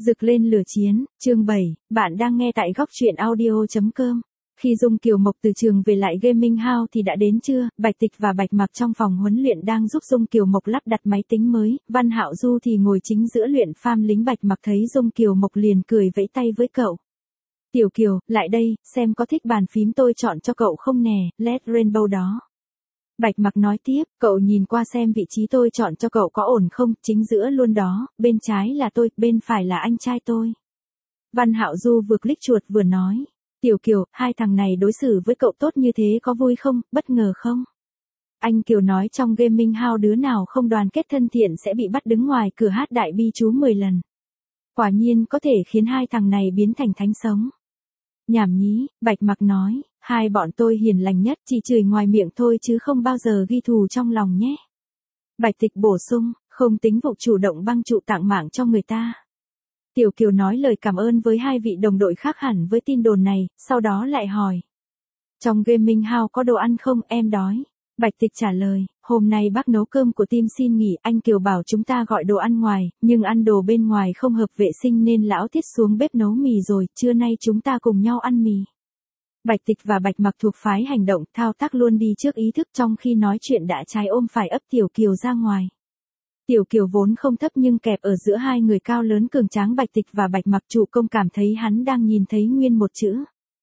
Rực lên lửa chiến, chương 7, bạn đang nghe tại góc truyện audio.com. Khi Dung Kiều Mộc từ trường về lại Gaming House thì đã đến trưa, Bạch Tịch và Bạch Mặc trong phòng huấn luyện đang giúp Dung Kiều Mộc lắp đặt máy tính mới, Văn Hạo Du thì ngồi chính giữa luyện farm lính. Bạch Mặc thấy Dung Kiều Mộc liền cười vẫy tay với cậu. Tiểu Kiều, lại đây, xem có thích bàn phím tôi chọn cho cậu không nè, LED Rainbow đó. Bạch Mặc nói tiếp, cậu nhìn qua xem vị trí tôi chọn cho cậu có ổn không, chính giữa luôn đó, bên trái là tôi, bên phải là anh trai tôi. Văn Hạo Du vừa click chuột vừa nói, Tiểu Kiều, hai thằng này đối xử với cậu tốt như thế có vui không, bất ngờ không? Anh Kiều nói trong Gaming House đứa nào không đoàn kết thân thiện sẽ bị bắt đứng ngoài cửa hát đại bi chú 10 lần. Quả nhiên có thể khiến hai thằng này biến thành thánh sống. Nhảm nhí, Bạch Mặc nói, hai bọn tôi hiền lành nhất, chỉ chửi ngoài miệng thôi chứ không bao giờ ghi thù trong lòng nhé. Bạch Tịch bổ sung, không tính vụ chủ động băng trụ tặng mạng cho người ta. Tiểu Kiều nói lời cảm ơn với hai vị đồng đội khác hẳn với tin đồn này, sau đó lại hỏi. Trong Gaming House có đồ ăn không, em đói. Bạch Tịch trả lời, hôm nay bác nấu cơm của team xin nghỉ, anh Kiều bảo chúng ta gọi đồ ăn ngoài, nhưng ăn đồ bên ngoài không hợp vệ sinh nên lão Tiết xuống bếp nấu mì rồi, trưa nay chúng ta cùng nhau ăn mì. Bạch Tịch và Bạch Mặc thuộc phái hành động, thao tác luôn đi trước ý thức, trong khi nói chuyện đã trái ôm phải ấp Tiểu Kiều ra ngoài. Tiểu Kiều vốn không thấp nhưng kẹp ở giữa hai người cao lớn cường tráng Bạch Tịch và Bạch Mặc, chủ công cảm thấy hắn đang nhìn thấy nguyên một chữ.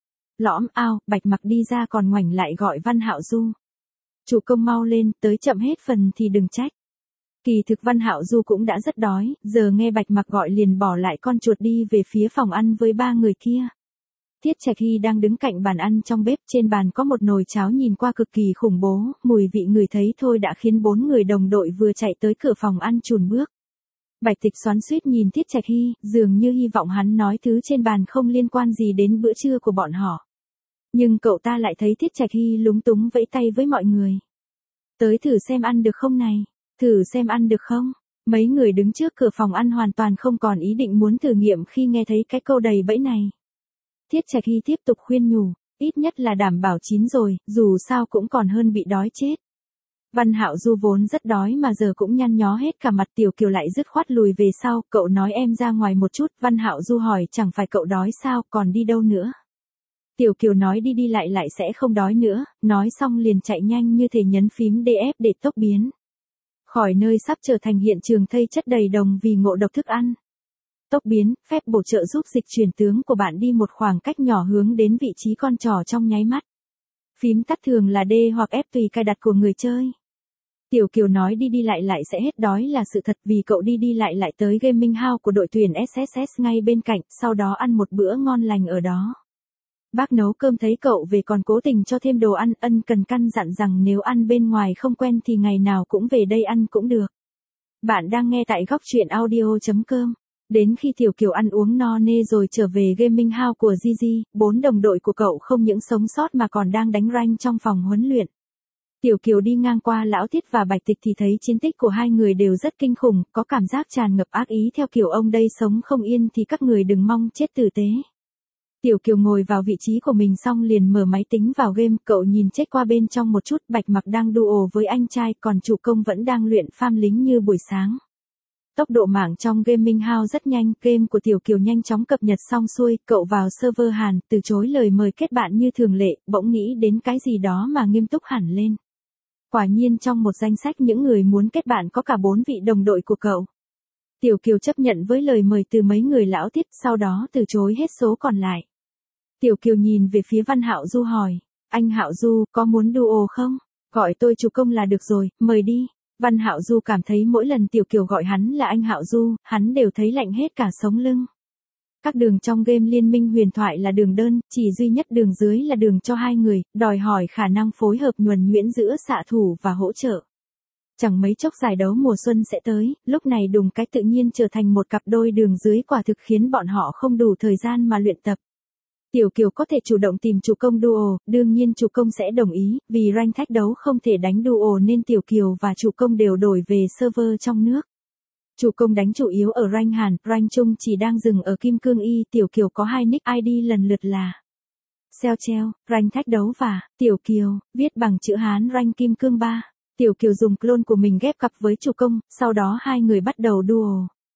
Lõm ao, Bạch Mặc đi ra còn ngoảnh lại gọi Văn Hạo Du. Chủ công mau lên, tới chậm hết phần thì đừng trách. Kỳ thực Văn Hạo Du cũng đã rất đói, giờ nghe Bạch Mặc gọi liền bỏ lại con chuột đi về phía phòng ăn với ba người kia. Tiết Trạch Hy đang đứng cạnh bàn ăn trong bếp, trên bàn có một nồi cháo nhìn qua cực kỳ khủng bố, mùi vị người thấy thôi đã khiến 4 người đồng đội vừa chạy tới cửa phòng ăn chùn bước. Bạch Tịch xoắn xuýt nhìn Tiết Trạch Hy, dường như hy vọng hắn nói thứ trên bàn không liên quan gì đến bữa trưa của bọn họ. Nhưng cậu ta lại thấy Tiết Trạch Hy lúng túng vẫy tay với mọi người. Tới thử xem ăn được không này, thử xem ăn được không? Mấy người đứng trước cửa phòng ăn hoàn toàn không còn ý định muốn thử nghiệm khi nghe thấy cái câu đầy bẫy này. Tiết Trạch Hy tiếp tục khuyên nhủ, ít nhất là đảm bảo chín rồi, dù sao cũng còn hơn bị đói chết. Văn Hạo Du vốn rất đói mà giờ cũng nhăn nhó hết cả mặt. Tiểu Kiều lại dứt khoát lùi về sau, cậu nói em ra ngoài một chút. Văn Hạo Du hỏi, chẳng phải cậu đói sao, còn đi đâu nữa? Tiểu Kiều nói đi đi lại sẽ không đói nữa, nói xong liền chạy nhanh như thể nhấn phím DF để tốc biến khỏi nơi sắp trở thành hiện trường thây chất đầy đồng vì ngộ độc thức ăn. Tốc biến, phép bổ trợ giúp dịch chuyển tướng của bạn đi một khoảng cách nhỏ hướng đến vị trí con trỏ trong nháy mắt. Phím tắt thường là D hoặc F tùy cài đặt của người chơi. Tiểu Kiều nói đi đi lại sẽ hết đói là sự thật vì cậu đi đi lại tới Gaming House của đội tuyển SSS ngay bên cạnh, sau đó ăn một bữa ngon lành ở đó. Bác nấu cơm thấy cậu về còn cố tình cho thêm đồ ăn, ân cần căn dặn rằng nếu ăn bên ngoài không quen thì ngày nào cũng về đây ăn cũng được. Bạn đang nghe tại góc truyện audio.com. Đến khi Tiểu Kiều ăn uống no nê rồi trở về Gaming House của Gigi, 4 đồng đội của cậu không những sống sót mà còn đang đánh rank trong phòng huấn luyện. Tiểu Kiều đi ngang qua Lão Tiết và Bạch Tịch thì thấy chiến tích của hai người đều rất kinh khủng, có cảm giác tràn ngập ác ý theo kiểu ông đây sống không yên thì các người đừng mong chết tử tế. Tiểu Kiều ngồi vào vị trí của mình xong liền mở máy tính vào game, cậu nhìn chết qua bên trong một chút, Bạch Mặc đang duo với anh trai, còn chủ công vẫn đang luyện farm lính như buổi sáng. Tốc độ mạng trong Gaming House rất nhanh, game của Tiểu Kiều nhanh chóng cập nhật xong xuôi, cậu vào server Hàn, từ chối lời mời kết bạn như thường lệ, bỗng nghĩ đến cái gì đó mà nghiêm túc hẳn lên. Quả nhiên trong một danh sách những người muốn kết bạn có cả 4 vị đồng đội của cậu. Tiểu Kiều chấp nhận với lời mời từ mấy người Lão Tiết, sau đó từ chối hết số còn lại. Tiểu Kiều nhìn về phía Văn Hạo Du hỏi, anh Hạo Du, có muốn duo không? Gọi tôi chủ công là được rồi, mời đi. Văn Hạo Du cảm thấy mỗi lần Tiểu Kiều gọi hắn là anh Hạo Du, hắn đều thấy lạnh hết cả sống lưng. Các đường trong game Liên minh huyền thoại là đường đơn, chỉ duy nhất đường dưới là đường cho hai người, đòi hỏi khả năng phối hợp nhuần nhuyễn giữa xạ thủ và hỗ trợ. Chẳng mấy chốc giải đấu mùa xuân sẽ tới, lúc này đùng cái tự nhiên trở thành một cặp đôi đường dưới quả thực khiến bọn họ không đủ thời gian mà luyện tập. Tiểu Kiều có thể chủ động tìm chủ công duo, đương nhiên chủ công sẽ đồng ý, vì rank thách đấu không thể đánh duo nên Tiểu Kiều và chủ công đều đổi về server trong nước. Chủ công đánh chủ yếu ở rank Hàn, rank Trung chỉ đang dừng ở Kim Cương Y, Tiểu Kiều có 2 nick ID lần lượt là Xeo Treo, rank thách đấu và Tiểu Kiều, viết bằng chữ Hán rank Kim Cương 3. Tiểu Kiều dùng clone của mình ghép cặp với chủ công, sau đó hai người bắt đầu duo.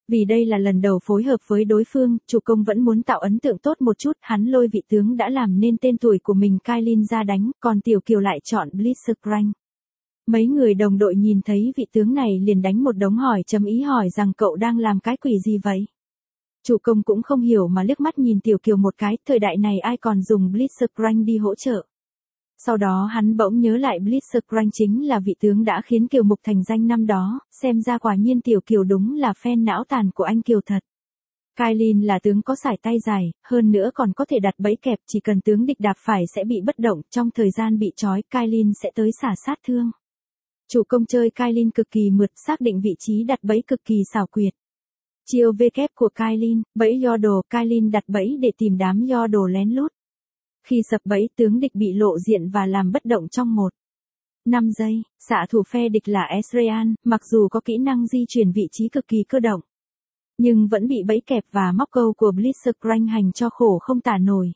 Vì đây là lần đầu phối hợp với đối phương, chủ công vẫn muốn tạo ấn tượng tốt một chút, hắn lôi vị tướng đã làm nên tên tuổi của mình Kailin ra đánh, còn Tiểu Kiều lại chọn Blitzcrank. Mấy người đồng đội nhìn thấy vị tướng này liền đánh một đống hỏi chấm ý hỏi rằng cậu đang làm cái quỷ gì vậy? Chủ công cũng không hiểu mà liếc mắt nhìn Tiểu Kiều một cái, thời đại này ai còn dùng Blitzcrank đi hỗ trợ. Sau đó hắn bỗng nhớ lại Blitzcrank chính là vị tướng đã khiến Kiều Mục thành danh năm đó, xem ra quả nhiên Tiểu Kiều đúng là fan não tàn của anh Kiều thật. Kailin là tướng có sải tay dài, hơn nữa còn có thể đặt bẫy kẹp, chỉ cần tướng địch đạp phải sẽ bị bất động, trong thời gian bị trói Kailin sẽ tới xả sát thương. Chủ công chơi Kailin cực kỳ mượt, xác định vị trí đặt bẫy cực kỳ xảo quyệt. Chiêu V kép của Kailin, bẫy Yordle, Kailin đặt bẫy để tìm đám Yordle lén lút. Khi sập bẫy tướng địch bị lộ diện và làm bất động trong 5 giây, xạ thủ phe địch là Ezreal, mặc dù có kỹ năng di chuyển vị trí cực kỳ cơ động, nhưng vẫn bị bẫy kẹp và móc câu của Blitzcrank hành cho khổ không tả nổi.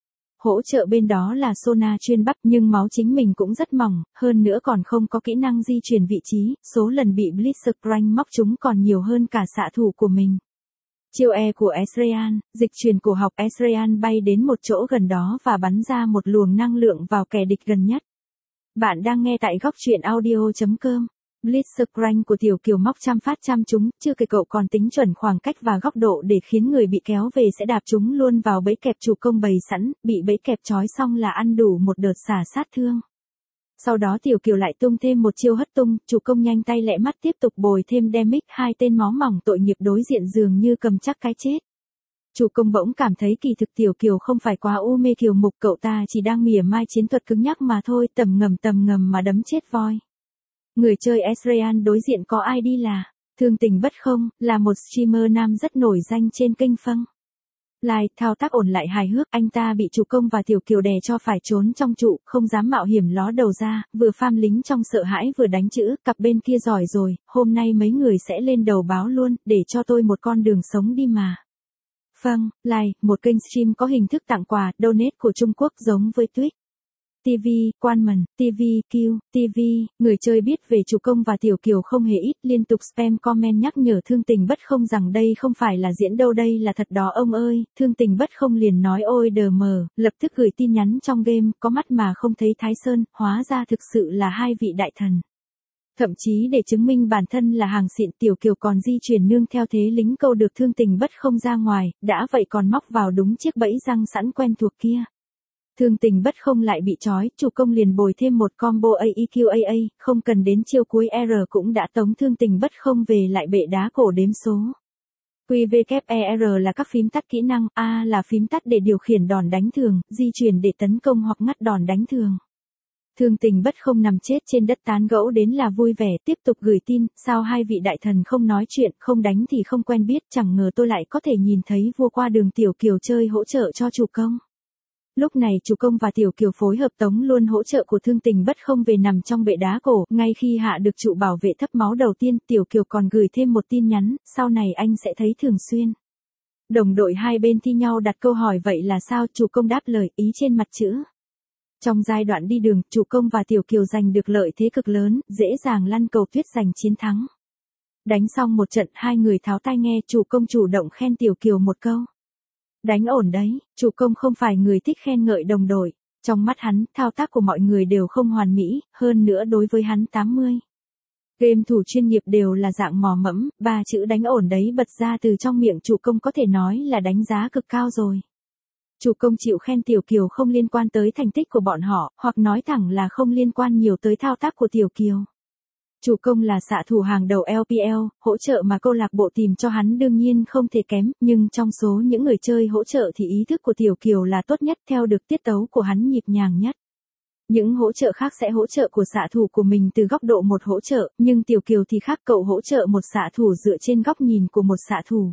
Hỗ trợ bên đó là Sona chuyên bắp nhưng máu chính mình cũng rất mỏng, hơn nữa còn không có kỹ năng di chuyển vị trí, số lần bị Blitzcrank móc chúng còn nhiều hơn cả xạ thủ của mình. Chiêu E của Ezreal, dịch chuyển cổ học Ezreal bay đến một chỗ gần đó và bắn ra một luồng năng lượng vào kẻ địch gần nhất. Bạn đang nghe tại góc truyện audio.com. Blitzcrank của Tiểu Kiều móc trăm phát trăm trúng, chưa kể cậu còn tính chuẩn khoảng cách và góc độ để khiến người bị kéo về sẽ đạp chúng luôn vào bẫy kẹp chủ công bày sẵn, bị bẫy kẹp trói xong là ăn đủ một đợt xả sát thương. Sau đó Tiểu Kiều lại tung thêm một chiêu hất tung, chủ công nhanh tay lẹ mắt tiếp tục bồi thêm damage, hai tên máu mỏng tội nghiệp đối diện dường như cầm chắc cái chết. Chủ công bỗng cảm thấy kỳ thực Tiểu Kiều không phải quá u mê Kiều Mục, cậu ta chỉ đang mỉa mai chiến thuật cứng nhắc mà thôi, tầm ngầm mà đấm chết voi. Người chơi Ezreal đối diện có ID là Thương Tình Bất Không, là một streamer nam rất nổi danh trên kênh Phân. Live thao tác ổn lại hài hước, anh ta bị chủ công và Tiểu Kiều đè cho phải trốn trong trụ, không dám mạo hiểm ló đầu ra, vừa farm lính trong sợ hãi vừa đánh chữ, cặp bên kia giỏi rồi, hôm nay mấy người sẽ lên đầu báo luôn, để cho tôi một con đường sống đi mà. Phân, Live, một kênh stream có hình thức tặng quà, donate của Trung Quốc giống với Twitch. TV, Quanman, TV, Q, TV, người chơi biết về chủ công và Tiểu Kiều không hề ít, liên tục spam comment nhắc nhở Thương Tình Bất Không rằng đây không phải là diễn đâu, đây là thật đó ông ơi. Thương Tình Bất Không liền nói ôi đờ mờ, lập tức gửi tin nhắn trong game, có mắt mà không thấy Thái Sơn, hóa ra thực sự là hai vị đại thần. Thậm chí để chứng minh bản thân là hàng xịn, Tiểu Kiều còn di chuyển nương theo thế lính câu được Thương Tình Bất Không ra ngoài, đã vậy còn móc vào đúng chiếc bẫy răng sẵn quen thuộc kia. Thương Tình Bất Không lại bị trói, chủ công liền bồi thêm một combo AEQAA, không cần đến chiêu cuối R cũng đã tống Thương Tình Bất Không về lại bệ đá cổ đếm số. QWER là các phím tắt kỹ năng, A là phím tắt để điều khiển đòn đánh thường, di chuyển để tấn công hoặc ngắt đòn đánh thường. Thương Tình Bất Không nằm chết trên đất tán gẫu đến là vui vẻ, tiếp tục gửi tin, sao hai vị đại thần không nói chuyện, không đánh thì không quen biết, chẳng ngờ tôi lại có thể nhìn thấy vua qua đường Tiểu Kiều chơi hỗ trợ cho chủ công. Lúc này chủ công và Tiểu Kiều phối hợp tống luôn hỗ trợ của Thương Tình Bất Không về nằm trong bệ đá cổ, ngay khi hạ được trụ bảo vệ thấp máu đầu tiên, Tiểu Kiều còn gửi thêm một tin nhắn, sau này anh sẽ thấy thường xuyên. Đồng đội hai bên thi nhau đặt câu hỏi vậy là sao, chủ công đáp lời, ý trên mặt chữ. Trong giai đoạn đi đường, chủ công và Tiểu Kiều giành được lợi thế cực lớn, dễ dàng lăn cầu tuyết giành chiến thắng. Đánh xong một trận, hai người tháo tai nghe, chủ công chủ động khen Tiểu Kiều một câu. Đánh ổn đấy, chủ công không phải người thích khen ngợi đồng đội. Trong mắt hắn, thao tác của mọi người đều không hoàn mỹ, hơn nữa đối với hắn 80. Game thủ chuyên nghiệp đều là dạng mò mẫm, ba chữ đánh ổn đấy bật ra từ trong miệng chủ công có thể nói là đánh giá cực cao rồi. Chủ công chịu khen Tiểu Kiều không liên quan tới thành tích của bọn họ, hoặc nói thẳng là không liên quan nhiều tới thao tác của Tiểu Kiều. Chủ công là xạ thủ hàng đầu LPL, hỗ trợ mà câu lạc bộ tìm cho hắn đương nhiên không thể kém, nhưng trong số những người chơi hỗ trợ thì ý thức của Tiểu Kiều là tốt nhất, theo được tiết tấu của hắn nhịp nhàng nhất. Những hỗ trợ khác sẽ hỗ trợ của xạ thủ của mình từ góc độ một hỗ trợ, nhưng Tiểu Kiều thì khác, cậu hỗ trợ một xạ thủ dựa trên góc nhìn của một xạ thủ.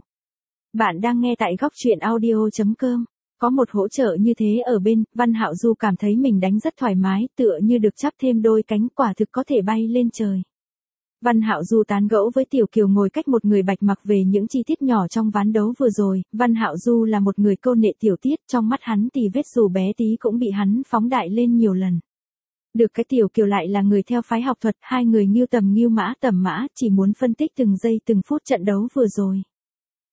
Bạn đang nghe tại góc truyện audio.com. Có một hỗ trợ như thế ở bên, Văn Hạo Du cảm thấy mình đánh rất thoải mái, tựa như được chắp thêm đôi cánh, quả thực có thể bay lên trời. Văn Hạo Du tán gẫu với Tiểu Kiều ngồi cách một người bạch mặc về những chi tiết nhỏ trong ván đấu vừa rồi. Văn Hạo Du là một người câu nệ tiểu tiết, trong mắt hắn thì vết dù bé tí cũng bị hắn phóng đại lên nhiều lần. Được cái Tiểu Kiều lại là người theo phái học thuật, hai người nghiêu tầm nghiêu mã tầm mã, chỉ muốn phân tích từng giây từng phút trận đấu vừa rồi.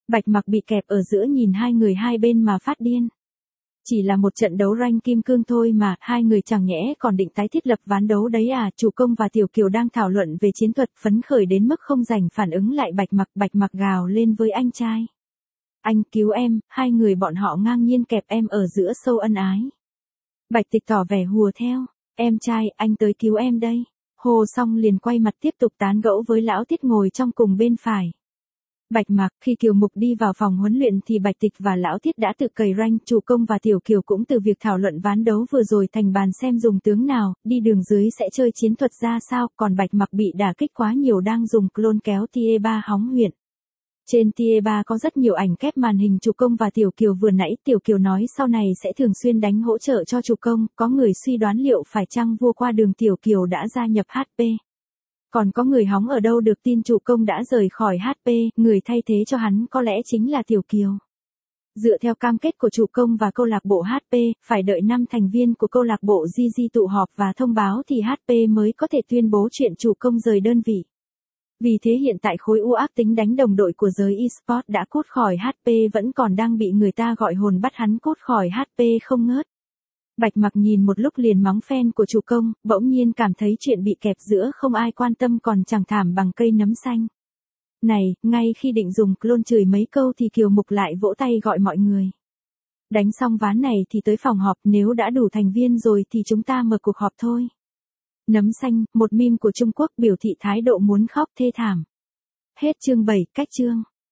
Bạch Mặc bị kẹp ở giữa nhìn hai người hai bên mà phát điên. Chỉ là một trận đấu rank kim cương thôi mà, hai người chẳng nhẽ còn định tái thiết lập ván đấu đấy à, Chủ Công và Tiểu Kiều đang thảo luận về chiến thuật phấn khởi đến mức không dành phản ứng lại Bạch Mặc gào lên với anh trai. Anh cứu em, hai người bọn họ ngang nhiên kẹp em ở giữa sâu ân ái. Bạch Tịch tỏ vẻ hùa theo, em trai, anh tới cứu em đây. Hồ xong liền quay mặt tiếp tục tán gẫu với Lão Tiết ngồi trong cùng bên phải. Bạch Mặc, khi Kiều Mục đi vào phòng huấn luyện thì Bạch Tịch và Lão Tiết đã tự cày rank, Chủ Công và Tiểu Kiều cũng từ việc thảo luận ván đấu vừa rồi thành bàn xem dùng tướng nào, đi đường dưới sẽ chơi chiến thuật ra sao, còn Bạch Mặc bị đả kích quá nhiều đang dùng clone kéo TE3 hóng huyền. Trên TE3 có rất nhiều ảnh kép màn hình Chủ Công và Tiểu Kiều vừa nãy, Tiểu Kiều nói sau này sẽ thường xuyên đánh hỗ trợ cho Chủ Công, có người suy đoán liệu phải chăng vua qua đường Tiểu Kiều đã gia nhập HP. Còn có người hóng ở đâu được tin Chủ Công đã rời khỏi HP, người thay thế cho hắn có lẽ chính là Tiểu Kiều. Dựa theo cam kết của Chủ Công và câu lạc bộ HP, phải đợi 5 thành viên của câu lạc bộ GG tụ họp và thông báo thì HP mới có thể tuyên bố chuyện Chủ Công rời đơn vị. Vì thế hiện tại khối u ác tính đánh đồng đội của giới eSports đã cút khỏi HP vẫn còn đang bị người ta gọi hồn bắt hắn cút khỏi HP không ngớt. Bạch Mặc nhìn một lúc liền mắng fan của Chủ Công, bỗng nhiên cảm thấy chuyện bị kẹp giữa không ai quan tâm còn chẳng thảm bằng cây nấm xanh. Này, ngay khi định dùng clone chửi mấy câu thì Kiều Mục lại vỗ tay gọi mọi người. Đánh xong ván này thì tới phòng họp, nếu đã đủ thành viên rồi thì chúng ta mở cuộc họp thôi. Nấm xanh, một meme của Trung Quốc biểu thị thái độ muốn khóc thê thảm. Hết chương 7, cách chương.